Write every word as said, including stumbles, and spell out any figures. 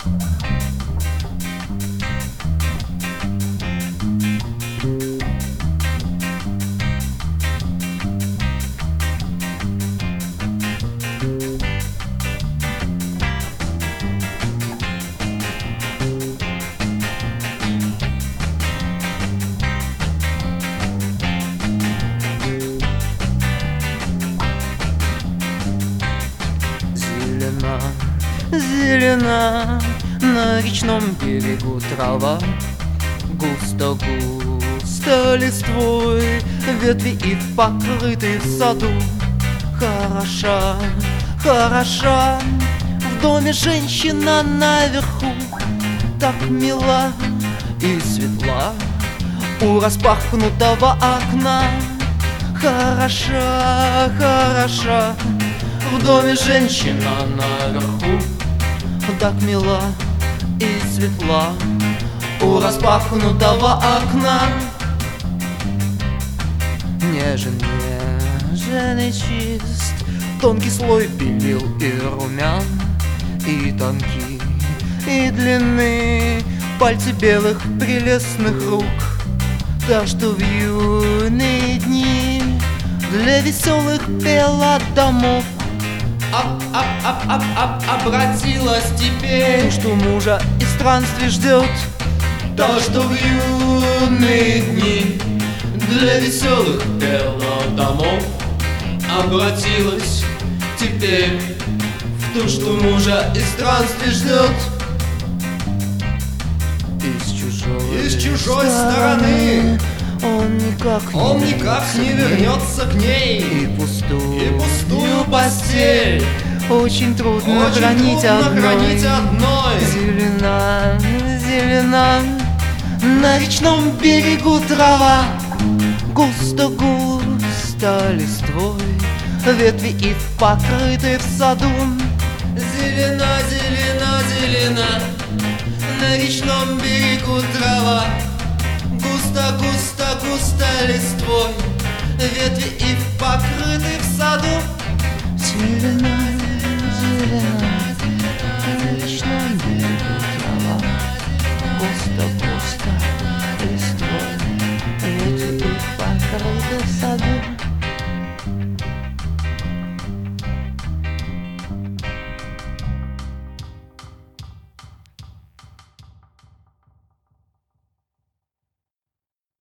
Зелена на речном берегу трава, густо-густо листвой ветви их покрыты в саду. Хороша, хороша в доме женщина наверху, так мила и светла у распахнутого окна. Хороша, хороша в доме женщина наверху, так мила и светла у распахнутого окна. Нежен, нежен и чист тонкий слой белил и румян, и тонкий, и длинны пальцы белых прелестных рук. Так что в юные дни для веселых пела домов Об, об, об, об, об, обратилась теперь, что мужа из странствий ждет. То, что в юные дни для веселых пела домов, обратилась теперь в ту, что мужа из странствий ждет. Из чужой, из чужой стороны он никак, он не, никак не вернется к ней. И пустую, и пустую постель очень трудно, очень хранить, трудно одной. хранить одной. Зелена, зелена на речном берегу трава, густо-густо листвой ветви их покрыты в саду. Зелена, зелена, зелена на речном берегу трава, густо, густо, густо листвой ветви их покрыты в саду. Зелена, зелена на речном берегу трава, густо, густо листвой ветви их покрыты в саду.